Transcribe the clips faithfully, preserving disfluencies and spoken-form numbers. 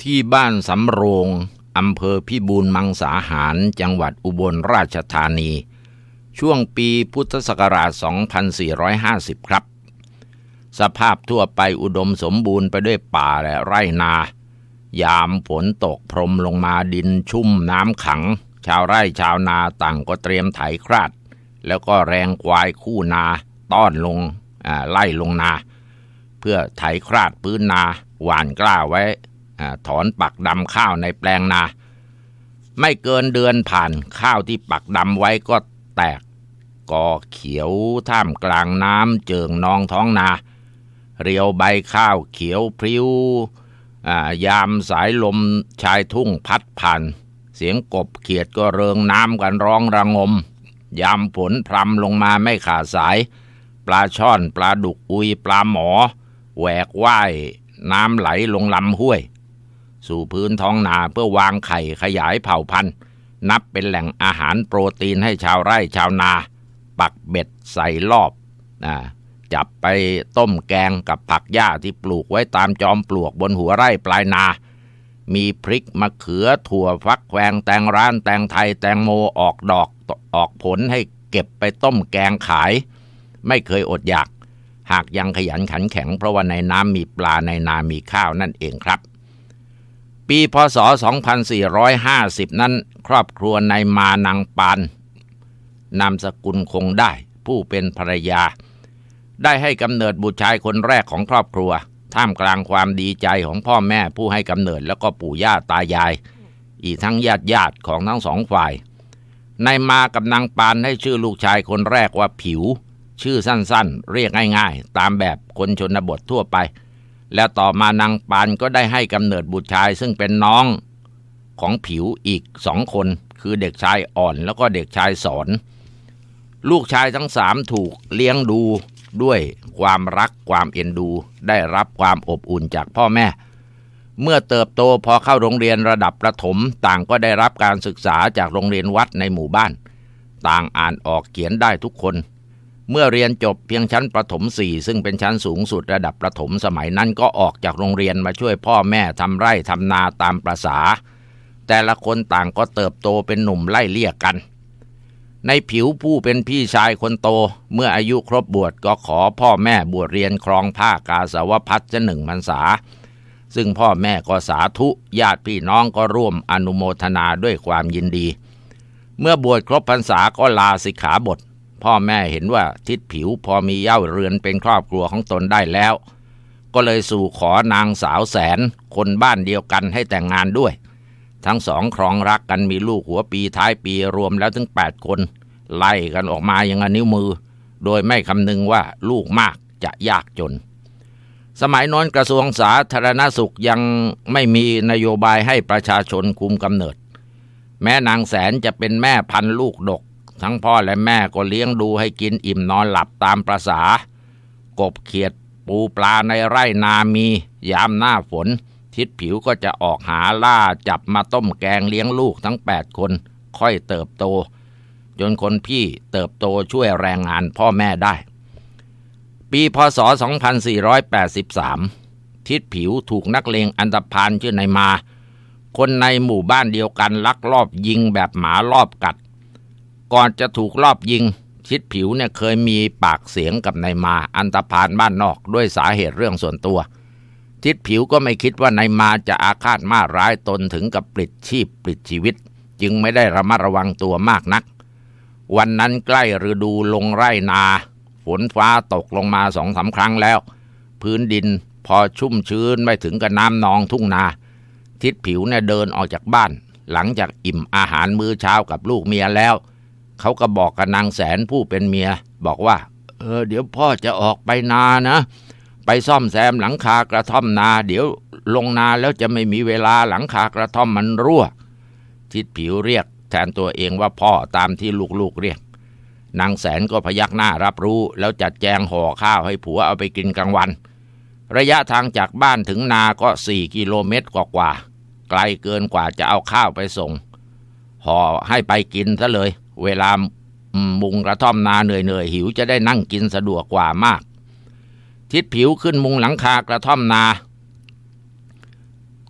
ที่บ้านสำโรงอำเภอพิบูลมังสาหารจังหวัดอุบลราชธานีช่วงปีพุทธศักราช สองพันสี่ร้อยห้าสิบ ครับสภาพทั่วไปอุดมสมบูรณ์ไปด้วยป่าและไร่นายามฝนตกพรมลงมาดินชุ่มน้ำขังชาวไร่ชาวนาต่างก็เตรียมไถคราดแล้วก็แรงควายคู่นาต้อนลงไล่ลงนาเพื่อไถคราดพื้นนาหว่านกล้าไว้ถอนปักดำข้าวในแปลงนาไม่เกินเดือนผ่านข้าวที่ปักดำไว้ก็แตกกอเขียวท่ามกลางน้ำเจิ่งนองท้องนาเรียวใบข้าวเขียวพริ้วยามสายลมชายทุ่งพัดผ่านเสียงกบเขียดก็เริงน้ำกันร้องระงมยามฝนพรำลงมาไม่ขาดสายปลาช่อนปลาดุกอุยปลาหมอแหวกว่ายน้ำไหลลงลำห้วยสู่พื้นท้องนาเพื่อวางไข่ขยายเผ่าพันธุ์นับเป็นแหล่งอาหารโปรตีนให้ชาวไร่ชาวนาปักเบ็ดใส่รอบนะจับไปต้มแกงกับผักหญ้าที่ปลูกไว้ตามจอมปลวกบนหัวไร่ปลายนามีพริกมะเขือถั่วฟักแควงแตงร้านแตงไทยแตงโมออกดอกออกผลให้เก็บไปต้มแกงขายไม่เคยอดอยากหากยังขยันขันแข็งเพราะว่าในน้ำมีปลาในนามีข้าวนั่นเองครับปีพ.ศ. สองพันสี่ร้อยห้าสิบนั้นครอบครัวนายมานางปานนามสกุลคงได้ผู้เป็นภรรยาได้ให้กำเนิดบุตรชายคนแรกของครอบครัวท่ามกลางความดีใจของพ่อแม่ผู้ให้กำเนิดแล้วก็ปู่ย่าตายายอีกทั้งญาติญาติของทั้งสองฝ่ายนายมากับนางปานให้ชื่อลูกชายคนแรกว่าผิวชื่อสั้นๆเรียกง่ายๆตามแบบคนชนบททั่วไปแล้วต่อมานางปานก็ได้ให้กำเนิดบุตรชายซึ่งเป็นน้องของผิวอีกสองคนคือเด็กชายอ่อนแล้วก็เด็กชายสอนลูกชายทั้งสามถูกเลี้ยงดูด้วยความรักความเอ็นดูได้รับความอบอุ่นจากพ่อแม่เมื่อเติบโตพอเข้าโรงเรียนระดับประถมต่างก็ได้รับการศึกษาจากโรงเรียนวัดในหมู่บ้านต่างอ่านออกเขียนได้ทุกคนเมื่อเรียนจบเพียงชั้นประถมสี่ซึ่งเป็นชั้นสูงสุดระดับประถมสมัยนั้นก็ออกจากโรงเรียนมาช่วยพ่อแม่ทำไร่ทำนาตามประสาแต่ละคนต่างก็เติบโตเป็นหนุ่มไล่เลี่ยกันในผิวผู้เป็นพี่ชายคนโตเมื่ออายุครบบวชก็ขอพ่อแม่บวชเรียนครองผ้ากาสาวพัสจะหนึ่งพรรษาซึ่งพ่อแม่ก็สาธุญาติพี่น้องก็ร่วมอนุโมทนาด้วยความยินดีเมื่อบวชครบพรรษาก็ลาสิกขาบทพ่อแม่เห็นว่าทิศผิวพอมีเย้าเรือนเป็นครอบครัวของตนได้แล้วก็เลยสู่ขอนางสาวแสนคนบ้านเดียวกันให้แต่งงานด้วยทั้งสองครองรักกันมีลูกหัวปีท้ายปีรวมแล้วถึงแปดคนไล่กันออกมาอย่างนิ้วมือโดยไม่คำนึงว่าลูกมากจะยากจนสมัยโน้นกระทรวงสาธารณสุขยังไม่มีนโยบายให้ประชาชนคุมกำเนิดแม้นางแสนจะเป็นแม่พันลูกดกทั้งพ่อและแม่ก็เลี้ยงดูให้กินอิ่มนอนหลับตามประสากบเขียดปูปลาในไร่นามียามหน้าฝนทิศผิวก็จะออกหาล่าจับมาต้มแกงเลี้ยงลูกทั้งแปดคนค่อยเติบโตจนคนพี่เติบโตช่วยแรงงานพ่อแม่ได้ปีพ.ศ. สองพันสี่ร้อยแปดสิบสามทิศผิวถูกนักเลงอันธพาลชื่อนายมาคนในหมู่บ้านเดียวกันลักลอบยิงแบบหมารอบกัดก่อนจะถูกลอบยิงทิศผิวเนี่ยเคยมีปากเสียงกับนายมาอันธพาลบ้านนอกด้วยสาเหตุเรื่องส่วนตัวทิศผิวก็ไม่คิดว่านายมาจะอาฆาตมาร้ายตนถึงกับปลิดชีพปลิดชีวิตจึงไม่ได้ระมัดระวังตัวมากนักวันนั้นใกล้ฤดูลงไร่นาฝนฟ้าตกลงมาสองสามครั้งแล้วพื้นดินพอชุ่มชื้นไม่ถึงกับน้ำนองทุ่งนาทิศผิวเนี่ยเดินออกจากบ้านหลังจากอิ่มอาหารมื้อเช้ากับลูกเมียแล้วเขาก็บอกกับนางแสนผู้เป็นเมียบอกว่าเออเดี๋ยวพ่อจะออกไปนานะไปซ่อมแซมหลังคากระท่อมนาเดี๋ยวลงนาแล้วจะไม่มีเวลาหลังคากระท่อมมันรั่วทิศผิวเรียกแทนตัวเองว่าพ่อตามที่ลูกๆเรียกนางแสนก็พยักหน้ารับรู้แล้วจัดแจงห่อข้าวให้ผัวเอาไปกินกลางวันระยะทางจากบ้านถึงนาก็สี่กิโลเมตรกว่าๆไกลเกินกว่าจะเอาข้าวไปส่งห่อให้ไปกินซะเลยเวลามุงกระท่อมนาเหนื่อยๆหิวจะได้นั่งกินสะดวกกว่ามากทิศผิวขึ้นมุงหลังคากระท่อมนา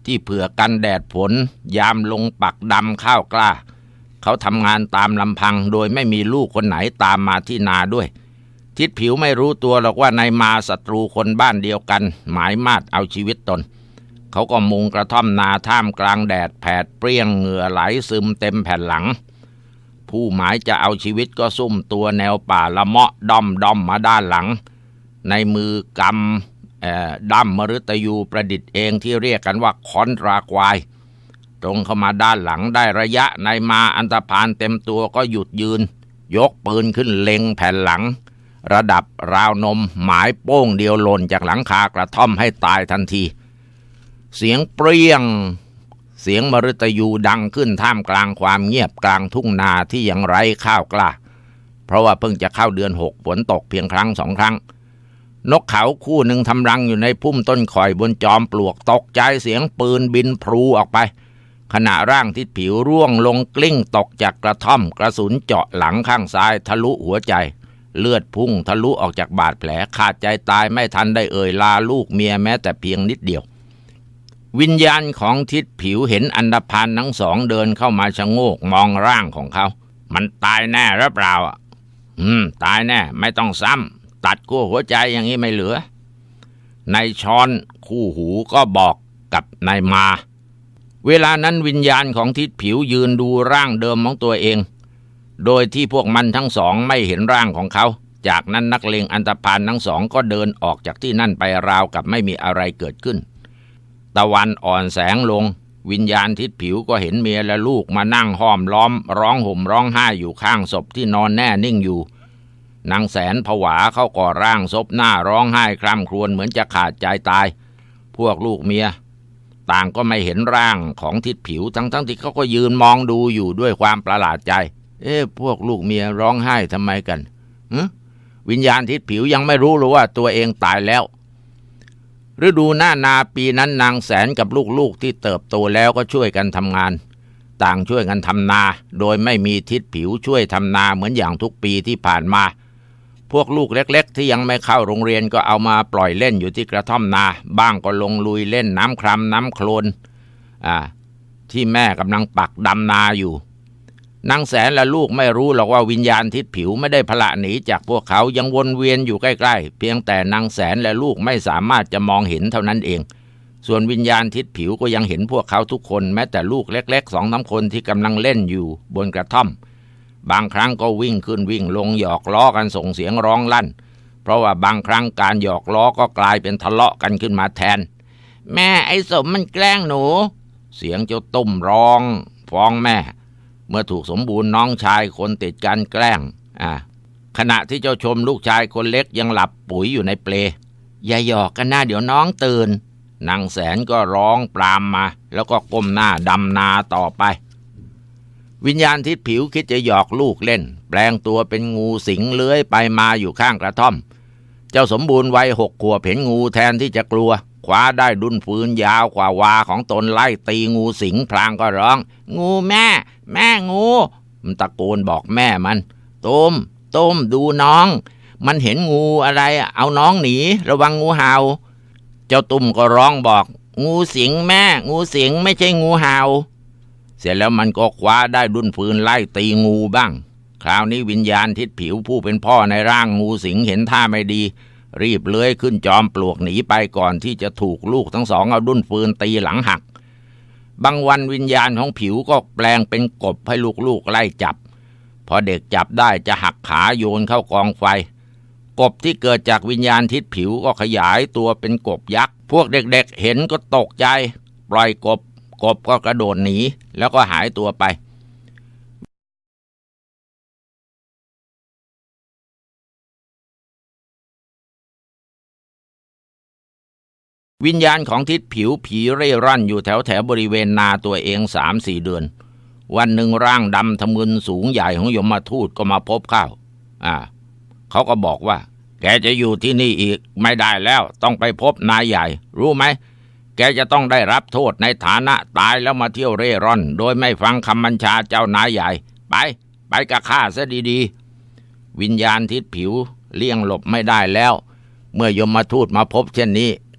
ที่เผื่อกันแดดฝนยามลงปักดำข้าวกล้าเขาทำงานตามลำพังโดยไม่มีลูกคนไหนตามมาที่นาด้วยทิดผิวไม่รู้ตัวหรอกว่านายมาศัตรูคนบ้านเดียวกันหมายมาดเอาชีวิตตนเขาก็มุงกระท่อมนาท่ามกลางแดดแผดเปรี้ยงเหงื่อไหลซึมเต็มแผ่นหลังผู้หมายจะเอาชีวิตก็ซุ่มตัวแนวป่าละเมาะด้อมด้อมมาด้านหลังในมือกำดั้มมฤตยูประดิษฐ์เองที่เรียกกันว่าค้อนราควายตรงเข้ามาด้านหลังได้ระยะนายมาอันธพาลเต็มตัวก็หยุดยืนยกปืนขึ้นเล็งแผ่นหลังระดับราวนมหมายโป้งเดียวหล่นจากหลังคากระท่อมให้ตายทันทีเสียงเปรี้ยงเสียงมฤตยูดังขึ้นท่ามกลางความเงียบกลางทุ่งนาที่ยังไร้ข้าวกล้าเพราะว่าเพิ่งจะเข้าเดือนหกฝนตกเพียงครั้งสองครั้งนกเขาคู่หนึ่งทำรังอยู่ในพุ่มต้นข่อยบนจอมปลวกตกใจเสียงปืนบินพลูออกไปขณะร่างทิดผิวร่วงลงกลิ้งตกจากกระท่อมกระสุนเจาะหลังข้างซ้ายทะลุหัวใจเลือดพุ่งทะลุออกจากบาดแผลขาดใจตายไม่ทันได้เอ่ยลาลูกเมียแม้แต่เพียงนิดเดียววิญญาณของทิดผิวเห็นอันธพาลทั้งสองเดินเข้ามาชะโงกมองร่างของเขามันตายแน่หรือเปล่าอืมตายแน่ไม่ต้องซ้ำตัดขั้วหัวใจอย่างนี้ไม่เหลือนายช้อนคู่หูก็บอกกับนายมาเวลานั้นวิญญาณของทิดผิวยืนดูร่างเดิมของตัวเองโดยที่พวกมันทั้งสองไม่เห็นร่างของเขาจากนั้นนักเลงอันธพาลทั้งสองก็เดินออกจากที่นั่นไปราวกับไม่มีอะไรเกิดขึ้นตะวันอ่อนแสงลงวิญญาณทิดผิวก็เห็นเมียและลูกมานั่งห้อมล้อมร้องห่มร้องไห้อยู่ข้างศพที่นอนแน่นิ่งอยู่นางแสนผวาเข้าก่อร่างศพหน้าร้องไห้คร่ำครวญเหมือนจะขาดใจตายพวกลูกเมียต่างก็ไม่เห็นร่างของทิดผิวทั้งทั้งที่เขาก็ยืนมองดูอยู่ด้วยความประหลาดใจเอ๊ะพวกลูกเมียร้องไห้ทำไมกันฮึวิญญาณทิดผิวยังไม่รู้หรือว่าตัวเองตายแล้วฤดูหน้านาปีนั้นนางแสนกับลูกๆที่เติบโตแล้วก็ช่วยกันทำงานต่างช่วยกันทำนาโดยไม่มีทิดผิวช่วยทำนาเหมือนอย่างทุกปีที่ผ่านมาพวกลูกเล็กๆที่ยังไม่เข้าโรงเรียนก็เอามาปล่อยเล่นอยู่ที่กระท่อมนาบ้างก็ลงลุยเล่นน้ำครามน้ำโคลนอ่าที่แม่กำลังปักดำนาอยู่นางแสนและลูกไม่รู้หรอกว่าวิญญาณทิดผิวไม่ได้พละหนีจากพวกเขายังวนเวียนอยู่ใกล้ๆเพียงแต่นางแสนและลูกไม่สามารถจะมองเห็นเท่านั้นเองส่วนวิญญาณทิดผิวก็ยังเห็นพวกเขาทุกคนแม้แต่ลูกเล็กๆสองสามคนที่กำลังเล่นอยู่บนกระท่อมบางครั้งก็วิ่งขึ้นวิ่งลงหยอกล้อกันส่งเสียงร้องลั่นเพราะว่าบางครั้งการหยอกล้อก็กลายเป็นทะเลาะกันขึ้นมาแทนแม่ไอ้สมมันแกล้งหนูเสียงเจ้าตุ้มร้องฟ้องแม่เมื่อถูกสมบูรณ์น้องชายคนติดกันแกล้งอ่าขณะที่เจ้าชมลูกชายคนเล็กยังหลับปุ๋ยอยู่ในเปลอย่าหยอกกันนะเดี๋ยวน้องตื่นนางแสนก็ร้องปรามมาแล้วก็ก้มหน้าดำนาต่อไปวิญญาณทิดผิวคิดจะหยอกลูกเล่นแปลงตัวเป็นงูสิงเลื้อยไปมาอยู่ข้างกระท่อมเจ้าสมบูรณ์วัยหกขวบเห็นงูแทนที่จะกลัวคว้าได้ดุนฟืนยาวกว่าวาของตนไล่ตีงูสิงพลางก็ร้องงูแม่แม่งูมันตะโกนบอกแม่มันต้มต้มดูน้องมันเห็นงูอะไรเอาน้องหนีระวังงูเห่าเจ้าตุ้มก็ร้องบอกงูสิงแม่งูสิงไม่ใช่งูเห่าเสร็จแล้วมันก็คว้าได้ดุนฟืนไล่ตีงูบ้างคราวนี้วิญญาณทิดผิวผู้เป็นพ่อในร่างงูสิงเห็นท่าไม่ดีรีบเลื้อยขึ้นจอมปลวกหนีไปก่อนที่จะถูกลูกทั้งสองเอาดุนฟืนตีหลังหักบางวันวิญญาณของผิวก็แปลงเป็นกบให้ลูกๆไล่จับพอเด็กจับได้จะหักขาโยนเข้ากองไฟกบที่เกิดจากวิญญาณทิดผิวก็ขยายตัวเป็นกบยักษ์พวกเด็กๆเห็นก็ตกใจปล่อยกบกบก็กระโดดหนีแล้วก็หายตัวไปวิญญาณของทิดผิวผีเร่ร่อนอยู่แถวแถวบริเวณนาตัวเอง สามสี่ เดือนวันหนึ่งร่างดำทะมึนสูงใหญ่ของยมทูตก็มาพบเข้าอ่าเขาก็บอกว่าแกจะอยู่ที่นี่อีกไม่ได้แล้วต้องไปพบนายใหญ่รู้ไหมแกจะต้องได้รับโทษในฐานะตายแล้วมาเที่ยวเร่ร่อนโดยไม่ฟังคำบัญชาเจ้านายใหญ่ไปไปกับข้าซะดีๆวิญญาณทิดผิวเลี่ยงหลบไม่ได้แล้วเมื่อยมทูตมาพบเช่นนี้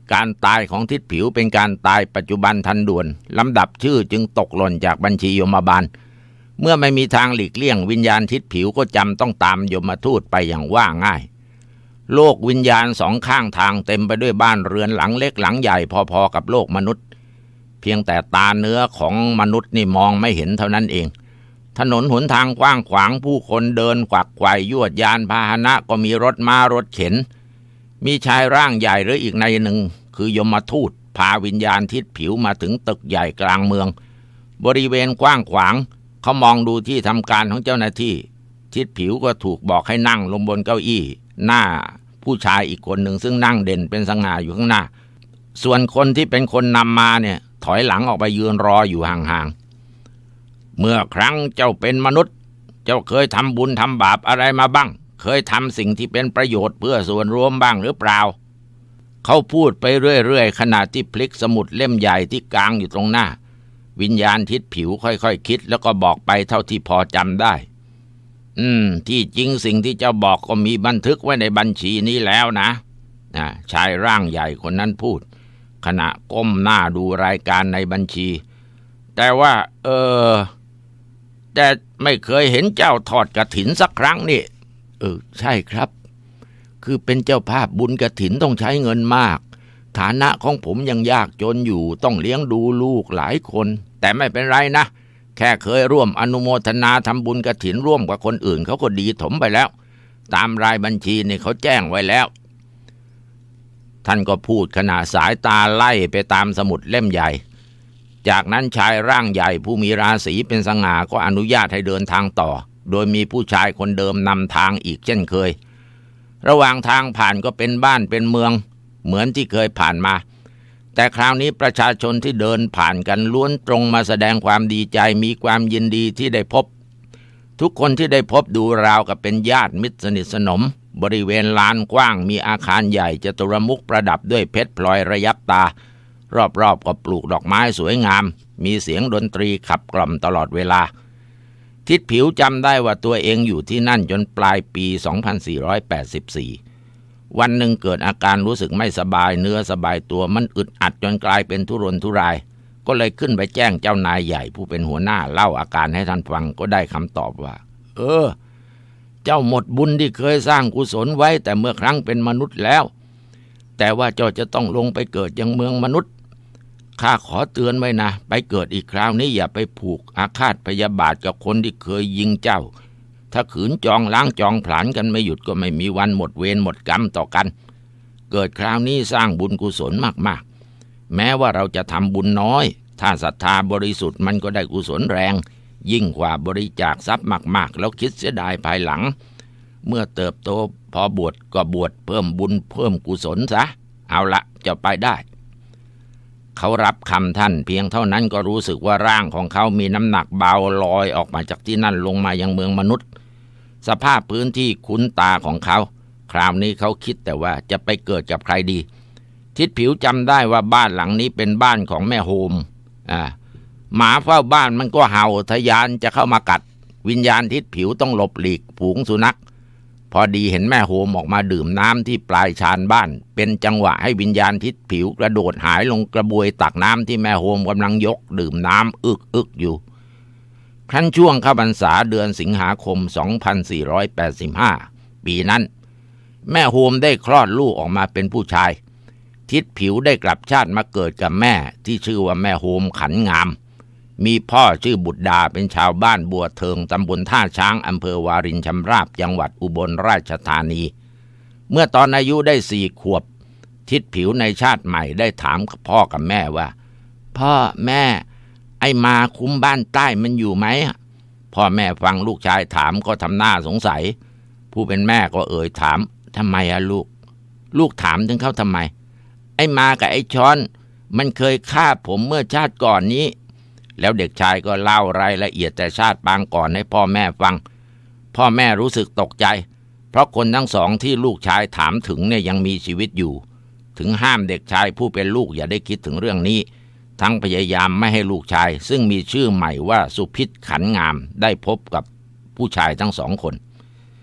การตายของทิศผิวเป็นการตายปัจจุบันทันด่วนลำดับชื่อจึงตกหล่นจากบัญชียมบาลเมื่อไม่มีทางหลีกเลี่ยงวิญญาณทิศผิวก็จำต้องตามยมทูตไปอย่างว่าง่ายโลกวิญญาณสองข้างทางเต็มไปด้วยบ้านเรือนหลังเล็กหลังใหญ่พอๆกับโลกมนุษย์เพียงแต่ตาเนื้อของมนุษย์นี่มองไม่เห็นเท่านั้นเองถนนหนทางกว้างขวางผู้คนเดินขวักไขว่ยวดยานพาหนะก็มีรถม้ารถเข็นมีชายร่างใหญ่หรืออีกในหนึ่งคือยมทูตพาวิญญาณทิศผิวมาถึงตึกใหญ่กลางเมืองบริเวณกว้างขวางเขามองดูที่ทำการของเจ้าหน้าที่ทิศผิวก็ถูกบอกให้นั่งลงบนเก้าอี้หน้าผู้ชายอีกคนหนึ่งซึ่งนั่งเด่นเป็นสง่าอยู่ข้างหน้าส่วนคนที่เป็นคนนำมาเนี่ยถอยหลังออกไปยืนรออยู่ห่างๆเมื่อครั้งเจ้าเป็นมนุษย์เจ้าเคยทำบุญทำบาปอะไรมาบ้างเคยทำสิ่งที่เป็นประโยชน์เพื่อส่วนรวมบ้างหรือเปล่าเขาพูดไปเรื่อยๆขณะที่พลิกสมุดเล่มใหญ่ที่กลางอยู่ตรงหน้าวิญญาณทิศผิวค่อยๆ ค, คิดแล้วก็บอกไปเท่าที่พอจำได้อืมที่จริงสิ่งที่เจ้าบอกก็มีบันทึกไว้ในบัญชีนี้แล้วนะนะชายร่างใหญ่คนนั้นพูดขณะก้มหน้าดูรายการในบัญชีแต่ว่าเออแต่ไม่เคยเห็นเจ้าทอดกฐินสักครั้งนี่เออใช่ครับคือเป็นเจ้าภาพบุญกฐินต้องใช้เงินมากฐานะของผมยังยากจนอยู่ต้องเลี้ยงดูลูกหลายคนแต่ไม่เป็นไรนะแค่เคยร่วมอนุโมทนาทำบุญกฐินร่วมกับคนอื่นเขาก็ดีถมไปแล้วตามรายบัญชีนี่เขาแจ้งไว้แล้วท่านก็พูดขณะสายตาไล่ไปตามสมุดเล่มใหญ่จากนั้นชายร่างใหญ่ผู้มีราศีเป็นสง่าก็อนุญาตให้เดินทางต่อโดยมีผู้ชายคนเดิมนำทางอีกเช่นเคยระหว่างทางผ่านก็เป็นบ้านเป็นเมืองเหมือนที่เคยผ่านมาแต่คราวนี้ประชาชนที่เดินผ่านกันล้วนตรงมาแสดงความดีใจมีความยินดีที่ได้พบทุกคนที่ได้พบดูราวกับเป็นญาติมิตรสนิทสนมบริเวณลานกว้างมีอาคารใหญ่จตุรมุขประดับด้วยเพชรพลอยระยับตารอบๆก็ปลูกดอกไม้สวยงามมีเสียงดนตรีขับกล่อมตลอดเวลาทิศผิวจำได้ว่าตัวเองอยู่ที่นั่นจนปลายปีสองพันสี่ร้อยแปดสิบสี่วันหนึ่งเกิดอาการรู้สึกไม่สบายเนื้อสบายตัวมันอึดอัดจนกลายเป็นทุรนทุรายก็เลยขึ้นไปแจ้งเจ้านายใหญ่ผู้เป็นหัวหน้าเล่าอาการให้ท่านฟังก็ได้คำตอบว่าเออเจ้าหมดบุญที่เคยสร้างกุศลไว้แต่เมื่อครั้งเป็นมนุษย์แล้วแต่ว่าเจ้าจะต้องลงไปเกิดยังเมืองมนุษย์ข้าขอเตือนไว้นะไปเกิดอีกคราวนี้อย่าไปผูกอาฆาตพยาบาทกับคนที่เคยยิงเจ้าถ้าขืนจองล้างจองผลาญกันไม่หยุดก็ไม่มีวันหมดเวรหมดกรรมต่อกันเกิดคราวนี้สร้างบุญกุศลมากๆแม้ว่าเราจะทำบุญน้อยถ้าศรัทธาบริสุทธิ์มันก็ได้กุศลแรงยิ่งกว่าบริจาคทรัพย์มากๆแล้วคิดเสียดายภายหลังเมื่อเติบโตพอบวชก็บวชเพิ่มบุญเพิ่มกุศลซะเอาละจะไปได้เขารับคำท่านเพียงเท่านั้นก็รู้สึกว่าร่างของเขามีน้ำหนักเบาลอยออกมาจากที่นั่นลงมายังเมืองมนุษย์สภาพพื้นที่คุ้นตาของเขาคราวนี้เขาคิดแต่ว่าจะไปเกิดกับใครดีทิศผิวจำได้ว่าบ้านหลังนี้เป็นบ้านของแม่โฮมอ่าหมาเฝ้าบ้านมันก็เห่าทะยานจะเข้ามากัดวิญญาณทิศผิวต้องหลบหลีกฝูงสุนัขพอดีเห็นแม่โฮมออกมาดื่มน้ำที่ปลายชานบ้านเป็นจังหวะให้วิญญาณทิศผิวกระโดดหายลงกระบวยตักน้ำที่แม่โฮมกำลังยกดื่มน้ำอึกอึกอยู่ครั้นช่วงเข้าพรรษาเดือนสิงหาคมสองพันสี่ร้อยแปดสิบห้าปีนั้นแม่โฮมได้คลอดลูกออกมาเป็นผู้ชายทิศผิวได้กลับชาติมาเกิดกับแม่ที่ชื่อว่าแม่โฮมขันงามมีพ่อชื่อบุตรดาเป็นชาวบ้านบัวเทิงตำบลท่าช้างอำเภอวารินชำราบจังหวัดอุบลราชธานีเมื่อตอนอายุได้สี่ขวบทิศผิวในชาติใหม่ได้ถามพ่อกับแม่ว่าพ่อแม่ไอ้มาคุ้มบ้านใต้มันอยู่ไหมพ่อแม่ฟังลูกชายถามก็ทำหน้าสงสัยผู้เป็นแม่ก็เอ่ยถามทำไมอะลูกลูกถามถึงเขาทำไมไอ้มากับไอ้ช้อนมันเคยฆ่าผมเมื่อชาติก่อนนี้แล้วเด็กชายก็เล่ารายละเอียดแต่ชาติปางก่อนให้พ่อแม่ฟังพ่อแม่รู้สึกตกใจเพราะคนทั้งสองที่ลูกชายถามถึงเนี่ยยังมีชีวิตอยู่ถึงห้ามเด็กชายผู้เป็นลูกอย่าได้คิดถึงเรื่องนี้ทั้งพยายามไม่ให้ลูกชายซึ่งมีชื่อใหม่ว่าสุพิษขันงามได้พบกับผู้ชายทั้งสองคน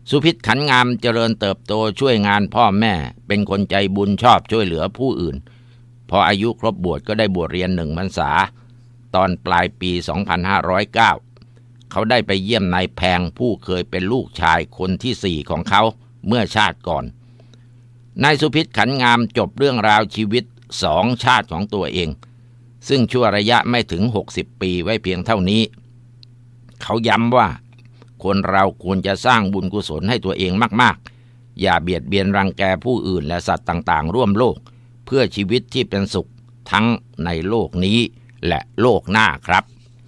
สุพิษขันงามเจริญเติบโตช่วยงานพ่อแม่เป็นคนใจบุญชอบช่วยเหลือผู้อื่นพออายุครบบวชก็ได้บวชเรียนหนึ่งพรรษาตอนปลายปีสองพันห้าร้อยเก้าเขาได้ไปเยี่ยมนายแพงผู้เคยเป็นลูกชายคนที่สี่ของเขาเมื่อชาติก่อนนายสุพิษขันงามจบเรื่องราวชีวิตสองชาติของตัวเองซึ่งชั่วระยะไม่ถึงหกสิบปีไว้เพียงเท่านี้เขาย้ำว่าคนเราควรจะสร้างบุญกุศลให้ตัวเองมากๆอย่าเบียดเบียนรังแกผู้อื่นและสัตว์ต่างๆร่วมโลกเพื่อชีวิตที่เป็นสุขทั้งในโลกนี้และโลกหน้าครับ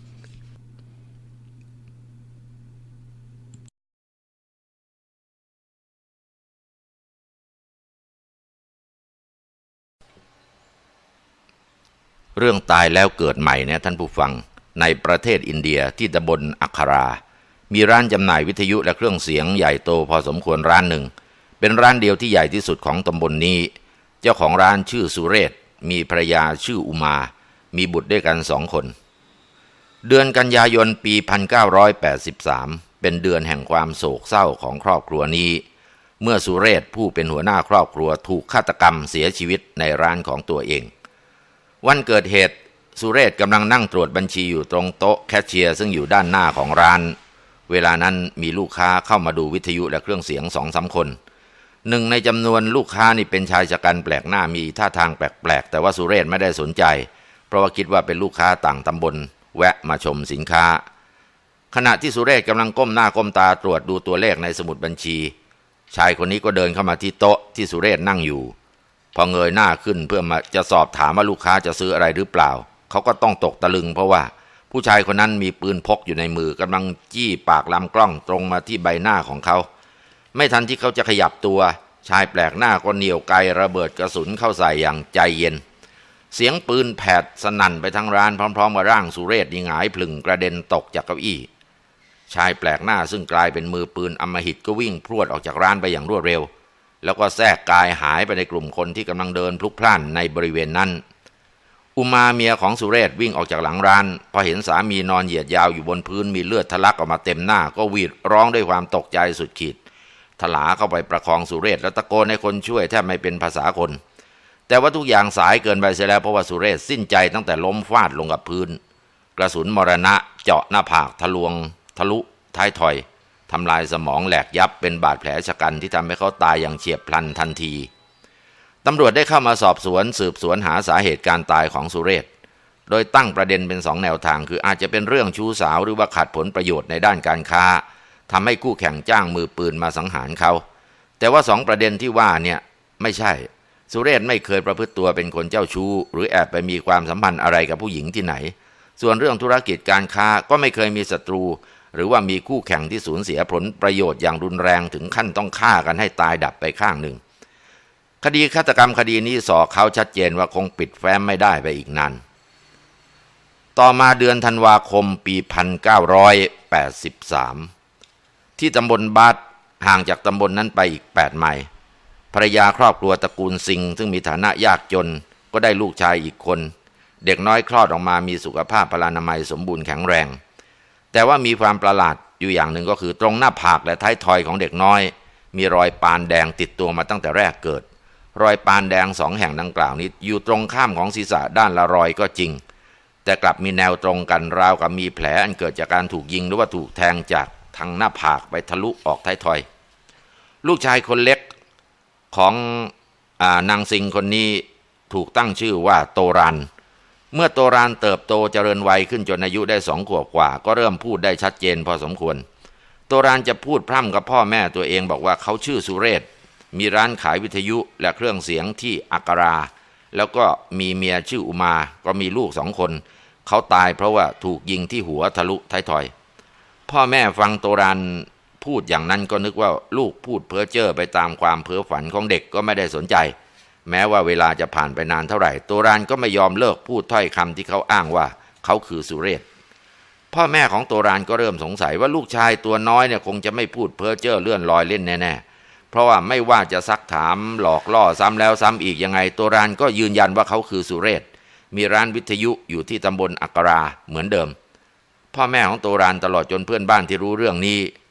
เรื่องตายแล้วเกิดใหม่เนี่ยท่านผู้ฟังในประเทศอินเดียที่ตำบลอัครามีร้านจำหน่ายวิทยุและเครื่องเสียงใหญ่โตพอสมควรร้านหนึ่งเป็นร้านเดียวที่ใหญ่ที่สุดของตำบล น, นี้เจ้าของร้านชื่อสุเรศมีภรรยาชื่ออุมามีบุตรด้วยกันสองคนเดือนกันยายนปีหนึ่งพันเก้าร้อยแปดสิบสามเป็นเดือนแห่งความโศกเศร้าของครอบครัวนี้เมื่อสุเรศผู้เป็นหัวหน้าครอบครัวถูกฆาตกรรมเสียชีวิตในร้านของตัวเองวันเกิดเหตุสุเรศกำลังนั่งตรวจบัญชีอยู่ตรงโต๊ะแคชเชียร์ซึ่งอยู่ด้านหน้าของร้านเวลานั้นมีลูกค้าเข้ามาดูวิทยุและเครื่องเสียง สองสาม คนหนึ่งในจำนวนลูกค้านี่เป็นชายชะกันแปลกหน้ามีท่าทางแปลกๆแต่ว่าสุเรศไม่ได้สนใจเพราะว่าคิดว่าเป็นลูกค้าต่างตำบลแวะมาชมสินค้าขณะที่สุเรศกำลังก้มหน้าก้มตาตรวจดูตัวเลขในสมุดบัญชีชายคนนี้ก็เดินเข้ามาที่โต๊ะที่สุเรศนั่งอยู่พอเงยหน้าขึ้นเพื่อมาจะสอบถามว่าลูกค้าจะซื้ออะไรหรือเปล่าเขาก็ต้องตกตะลึงเพราะว่าผู้ชายคนนั้นมีปืนพกอยู่ในมือกำลังจี้ปากลำกล้องตรงมาที่ใบหน้าของเขาไม่ทันที่เขาจะขยับตัวชายแปลกหน้าก็เหนี่ยวไกระเบิดกระสุนเข้าใส่อย่างใจเย็นเสียงปืนแผดสนั่นไปทั้งร้านพร้อมๆกับร่างสุเรศหงายพลึงกระเด็นตกจากเก้าอี้ชายแปลกหน้าซึ่งกลายเป็นมือปืนอำมหิตก็วิ่งพรวดออกจากร้านไปอย่างรวดเร็วแล้วก็แทรกกายหายไปในกลุ่มคนที่กำลังเดินพลุกพล่านในบริเวณนั้นอุมาเมียของสุเรศวิ่งออกจากหลังร้านพอเห็นสามีนอนเหยียดยาวอยู่บนพื้นมีเลือดทะลักออกมาเต็มหน้าก็หวีดร้องด้วยความตกใจสุดขีดถลาเข้าไปประคองสุเรศและตะโกนให้คนช่วยแทบไม่เป็นภาษาคนแต่ว่าทุกอย่างสายเกินไปเสียแล้วเพราะว่าสุเรศสิ้นใจตั้งแต่ล้มฟาดลงกับพื้นกระสุนมรณะเจาะหน้าผากทะลวงทะลุท้ายทอยทำลายสมองแหลกยับเป็นบาดแผลชะกันที่ทำให้เขาตายอย่างเฉียบพลันทันทีตำรวจได้เข้ามาสอบสวนสืบสวนหาสาเหตุการตายของสุเรศโดยตั้งประเด็นเป็นสองแนวทางคืออาจจะเป็นเรื่องชู้สาวหรือว่าขัดผลประโยชน์ในด้านการค้าทำให้คู่แข่งจ้างมือปืนมาสังหารเขาแต่ว่าสองประเด็นที่ว่าเนี่ยไม่ใช่สุเรศไม่เคยประพฤติตัวเป็นคนเจ้าชู้หรือแอบไปมีความสัมพันธ์อะไรกับผู้หญิงที่ไหนส่วนเรื่องธุรกิจการค้าก็ไม่เคยมีศัตรูหรือว่ามีคู่แข่งที่สูญเสียผลประโยชน์อย่างรุนแรงถึงขั้นต้องฆ่ากันให้ตายดับไปข้างหนึ่งคดีฆาตกรรมคดีนี้สอเขาชัดเจนว่าคงปิดแฟ้มไม่ได้ไปอีกนานต่อมาเดือนธันวาคมปีหนึ่งพันเก้าร้อยแปดสิบสามที่ตำบลบาดห่างจากตำบล น, นั้นไปอีกแปดไมล์ภรรยาครอบครัวตระกูลซิงซึ่งมีฐานะยากจนก็ได้ลูกชายอีกคนเด็กน้อยคลอดออกมามีสุขภาพพลานามัยสมบูรณ์แข็งแรงแต่ว่ามีความประหลาดอยู่อย่างหนึ่งก็คือตรงหน้าผากและท้ายทอยของเด็กน้อยมีรอยปานแดงติดตัวมาตั้งแต่แรกเกิดรอยปานแดงสองแห่งดังกล่าวนี้อยู่ตรงข้ามของศีรษะด้านละรอยก็จริงแต่กลับมีแนวตรงกันราวกับมีแผลอันเกิดจากการถูกยิงหรือว่าถูกแทงจากทางหน้าผากไปทะลุออกท้ายทอยลูกชายคนเล็กของอ่านางซิงคนนี้ถูกตั้งชื่อว่าโตรันเมื่อโตรันเติบโตเจริญวัยขึ้นจนอายุได้สองขวบกว่าก็เริ่มพูดได้ชัดเจนพอสมควรโตรันจะพูดพร่ำกับพ่อแม่ตัวเองบอกว่าเขาชื่อสุเรศมีร้านขายวิทยุและเครื่องเสียงที่อักราแล้วก็มีเมียชื่ออุมาก็มีลูกสองคนเขาตายเพราะว่าถูกยิงที่หัวทะลุท้ายทอยพ่อแม่ฟังโตรันพูดอย่างนั้นก็นึกว่าลูกพูดเพ้อเจ้อไปตามความเพ้อฝันของเด็กก็ไม่ได้สนใจแม้ว่าเวลาจะผ่านไปนานเท่าไหร่โตรันก็ไม่ยอมเลิกพูดถ้อยคำที่เขาอ้างว่าเขาคือสุเรศพ่อแม่ของโตรันก็เริ่มสงสัยว่าลูกชายตัวน้อยเนี่ยคงจะไม่พูดเพ้อเจ้อเลื่อนลอยเล่นแน่ๆเพราะว่าไม่ว่าจะซักถามหลอกล่อซ้ำแล้วซ้ำอีกยังไงโตรันก็ยืนยันว่าเขาคือสุเรศมีร้านวิทยุอยู่ที่ตำบลอักราเหมือนเดิมพ่อแม่ของโตรันตลอดจนเพื่อนบ้านที่รู้เรื่องนี้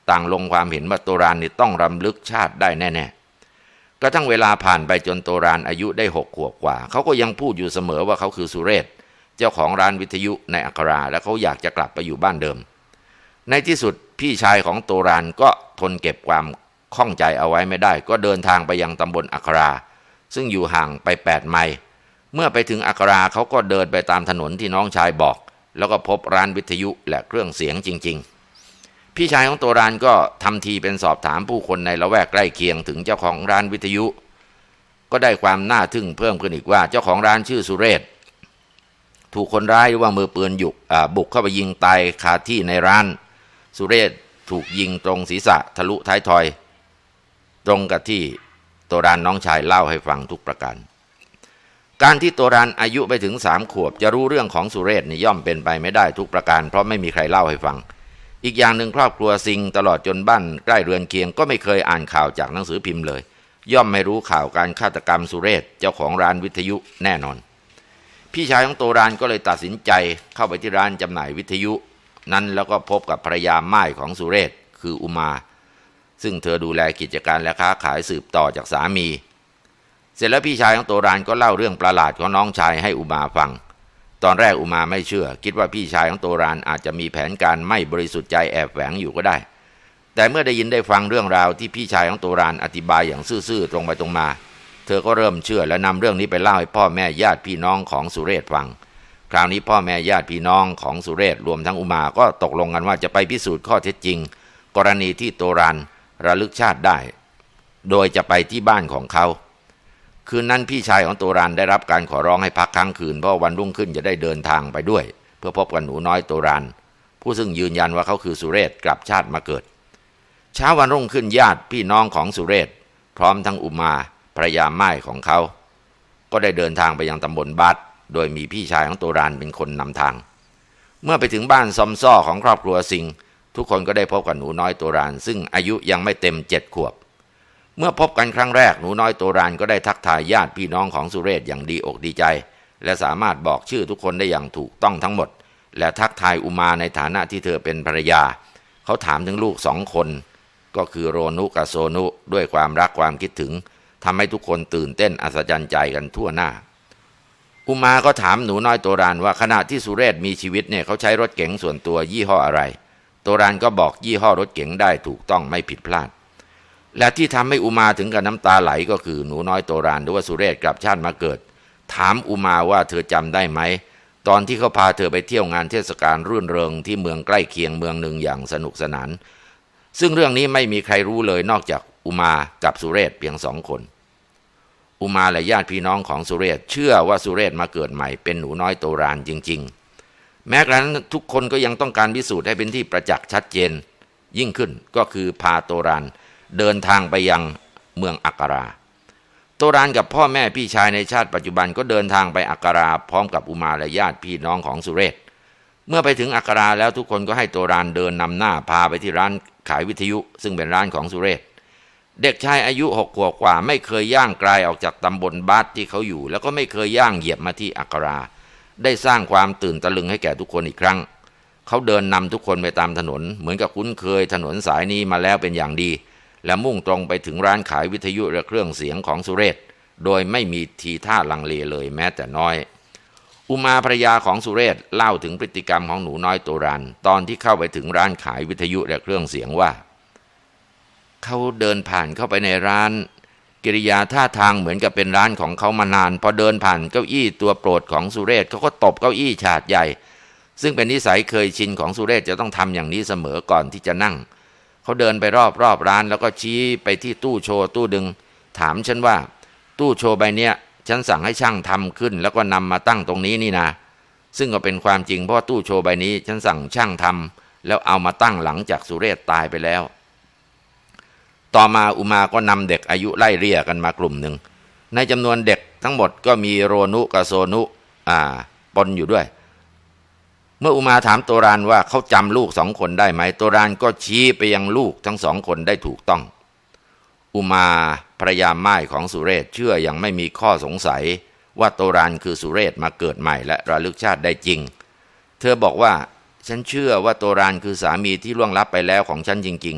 ต่างลงความเห็นว่าโตรานนี่ต้องรำลึกชาติได้แน่ๆกระทั่งเวลาผ่านไปจนโตรานอายุได้หกขวบกว่าเขาก็ยังพูดอยู่เสมอว่าเขาคือสุเรศเจ้าของร้านวิทยุในอัคราและเขาอยากจะกลับไปอยู่บ้านเดิมในที่สุดพี่ชายของโตรานก็ทนเก็บความข้องใจเอาไว้ไม่ได้ก็เดินทางไปยังตำบลอัคราซึ่งอยู่ห่างไปแปดไมล์เมื่อไปถึงอัคราเขาก็เดินไปตามถนนที่น้องชายบอกแล้วก็พบร้านวิทยุและเครื่องเสียงจริงๆพี่ชายของโตรานก็ทำทีเป็นสอบถามผู้คนในละแวกใกล้เคียงถึงเจ้าของร้านวิทยุก็ได้ความน่าทึ่งเพิ่มขึ้นอีกว่าเจ้าของร้านชื่อสุเรศถูกคนร้ายหรือว่ามือปืนยุกบุกเข้าไปยิงตายคาที่ในร้านสุเรศถูกยิงตรงศีรษะทะลุท้ายทอยตรงกับที่โตรานน้องชายเล่าให้ฟังทุกประการการที่โตรานอายุไปถึงสามขวบจะรู้เรื่องของสุเรศนี่ย่อมเป็นไปไม่ได้ทุกประการเพราะไม่มีใครเล่าให้ฟังอีกอย่างหนึ่งครอบครัวซิงตลอดจนบ้านใกล้เรือนเคียงก็ไม่เคยอ่านข่าวจากหนังสือพิมพ์เลยย่อมไม่รู้ข่าวการฆาตกรรมสุเรศเจ้าของร้านวิทยุแน่นอนพี่ชายของโตรานก็เลยตัดสินใจเข้าไปที่ร้านจำหน่ายวิทยุนั้นแล้วก็พบกับภรรยาม่ายของสุเรศคืออุมาซึ่งเธอดูแลกิจการและค้าขายสืบต่อจากสามีเสร็จแล้วพี่ชายของโตรานก็เล่าเรื่องประหลาดของน้องชายให้อุมาฟังตอนแรกอุมาไม่เชื่อคิดว่าพี่ชายของโตรานอาจจะมีแผนการไม่บริสุทธิ์ใจแอบแฝงอยู่ก็ได้แต่เมื่อได้ยินได้ฟังเรื่องราวที่พี่ชายของโตรานอธิบายอย่างซื่อๆตรงไปตรงมาเธอก็เริ่มเชื่อและนำเรื่องนี้ไปเล่าให้พ่อแม่ญาติพี่น้องของสุเรศฟังคราวนี้พ่อแม่ญาติพี่น้องของสุเรศรวมทั้งอุมาก็ตกลงกันว่าจะไปพิสูจน์ข้อเท็จจริงกรณีที่โตรานระลึกชาติได้โดยจะไปที่บ้านของเขาคืนนั้นพี่ชายของโตรานได้รับการขอร้องให้พักค้างคืนเพราะวันรุ่งขึ้นจะได้เดินทางไปด้วยเพื่อพบกับหนูน้อยโตรานผู้ซึ่งยืนยันว่าเขาคือสุเรศกลับชาติมาเกิดเช้าวันรุ่งขึ้นญาติพี่น้องของสุเรศพร้อมทั้งอุมาภรรยาม่ายของเขาก็ได้เดินทางไปยังตำบลบัดโดยมีพี่ชายของโตรานเป็นคนนำทางเมื่อไปถึงบ้านซอมซ่อของครอบครัวซิงทุกคนก็ได้พบกับหนูน้อยโตรานซึ่งอายุยังไม่เต็มเจ็ดขวบเมื่อพบกันครั้งแรกหนูน้อยโตรานก็ได้ทักทายญาติพี่น้องของสุเรศอย่างดีอกดีใจและสามารถบอกชื่อทุกคนได้อย่างถูกต้องทั้งหมดและทักทายอุมาในฐานะที่เธอเป็นภรรยาเขาถามถึงลูกสองคนก็คือโรนุกับโซนุด้วยความรักความคิดถึงทำให้ทุกคนตื่นเต้นอัศจรรย์ใจกันทั่วหน้าอุมาก็ถามหนูน้อยโตรานว่าขณะที่สุเรศมีชีวิตเนี่ยเขาใช้รถเก๋งส่วนตัวยี่ห้ออะไรโตรานก็บอกยี่ห้อรถเก๋งได้ถูกต้องไม่ผิดพลาดและที่ทำให้อุมาถึงกับน้ำตาไหลก็คือหนูน้อยโตรานหรือว่าสุเรศกลับชาติมาเกิดถามอุมาว่าเธอจำได้ไหมตอนที่เขาพาเธอไปเที่ยวงานเทศกาลรื่นเริงที่เมืองใกล้เคียงเมืองหนึ่งอย่างสนุกสนานซึ่งเรื่องนี้ไม่มีใครรู้เลยนอกจากอุมากับสุเรศเพียงสองคนอุมาและญาติพี่น้องของสุเรศเชื่อว่าสุเรศมาเกิดใหม่เป็นหนูน้อยโตรานจริงๆแม้กระนั้นทุกคนก็ยังต้องการพิสูจน์ให้เป็นที่ประจักษ์ชัดเจนยิ่งขึ้นก็คือพาโตรานเดินทางไปยังเมืองอักราโตรานกับพ่อแม่พี่ชายในชาติปัจจุบันก็เดินทางไปอักราพร้อมกับอุมาและญาติพี่น้องของสุเรศเมื่อไปถึงอักราแล้วทุกคนก็ให้โตรานเดินนำหน้าพาไปที่ร้านขายวิทยุซึ่งเป็นร้านของสุเรศเด็กชายอายุหกขวบกว่าไม่เคยย่างไกลออกจากตำบลบัดที่เขาอยู่แล้วก็ไม่เคยย่างเหยียบมาที่อักราได้สร้างความตื่นตะลึงให้แก่ทุกคนอีกครั้งเขาเดินนำทุกคนไปตามถนนเหมือนกับคุ้นเคยถนนสายนี้มาแล้วเป็นอย่างดีและมุ่งตรงไปถึงร้านขายวิทยุและเครื่องเสียงของสุเรศโดยไม่มีทีท่าลังเลเลยแม้แต่น้อยอุมาภรรยาของสุเรศเล่าถึงพฤติกรรมของหนูน้อยโตรานตอนที่เข้าไปถึงร้านขายวิทยุและเครื่องเสียงว่าเขาเดินผ่านเข้าไปในร้านกิริยาท่าทางเหมือนกับเป็นร้านของเขามานานพอเดินผ่านเก้าอี้ตัวโปรดของสุเรศเขาก็ตบเก้าอี้ฉาดใหญ่ซึ่งเป็นนิสัยเคยชินของสุเรศจะต้องทำอย่างนี้เสมอก่อนที่จะนั่งเขาเดินไปรอบรอบร้านแล้วก็ชี้ไปที่ตู้โชว์ตู้ดึงถามฉันว่าตู้โชว์ใบเนี้ยฉันสั่งให้ช่างทำขึ้นแล้วก็นำมาตั้งตรงนี้นี่นะซึ่งก็เป็นความจริงเพราะตู้โชว์ใบนี้ฉันสั่งช่างทำแล้วเอามาตั้งหลังจากสุเรศตายไปแล้วต่อมาอุมาก็นำเด็กอายุไล่เลี่ยกันมากลุ่มหนึ่งในจำนวนเด็กทั้งหมดก็มีโรนุกับโซนุอ่าปนอยู่ด้วยเมื่ออุมาถามโตรานว่าเขาจำลูกสองคนได้ไหมโตรานก็ชี้ไปยังลูกทั้งสองคนได้ถูกต้องอุมาภรรยาม่ายของสุเรศเชื่ออย่างไม่มีข้อสงสัยว่าโตรานคือสุเรศมาเกิดใหม่และระลึกชาติได้จริงเธอบอกว่าฉันเชื่อว่าโตรานคือสามีที่ล่วงลับไปแล้วของฉันจริงๆ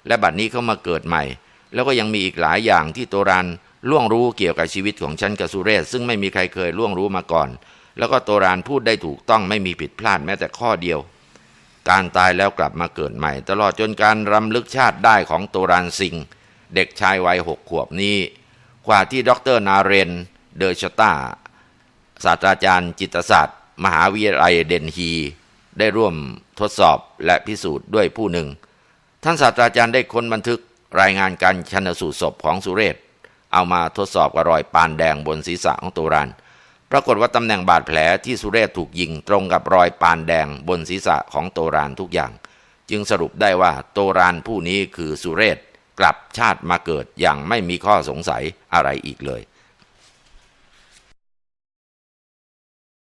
และบัดนี้เขามาเกิดใหม่แล้วก็ยังมีอีกหลายอย่างที่โตรันล่วงรู้เกี่ยวกับชีวิตของฉันกับสุเรศซึ่งไม่มีใครเคยล่วงรู้มาก่อนแล้วก็โตรันพูดได้ถูกต้องไม่มีผิดพลาดแม้แต่ข้อเดียวการตายแล้วกลับมาเกิดใหม่ตลอดจนการรำลึกชาติได้ของโตรันซิงเด็กชายวัยหกขวบนี้กว่าที่ดรนาเรนเดอชตาศาสตราจารย์จิตศาสตร์มหาวิทยาลัยเดนฮีได้ร่วมทดสอบและพิสูจน์ด้วยผู้หนึ่งท่านศาสตราจารย์ได้ค้นบันทึกรายงานการชันสูตรศพของสุเรศเอามาทดสอบกับรอยปานแดงบนศีรษะของโตรันปรากฏว่าตำแหน่งบาดแผลที่สุเรศถูกยิงตรงกับรอยปานแดงบนศีรษะของโตรันทุกอย่างจึงสรุปได้ว่าโตรันผู้นี้คือสุเรศกลับชาติมาเกิดอย่างไม่มีข้อสงสัยอะไรอีกเลย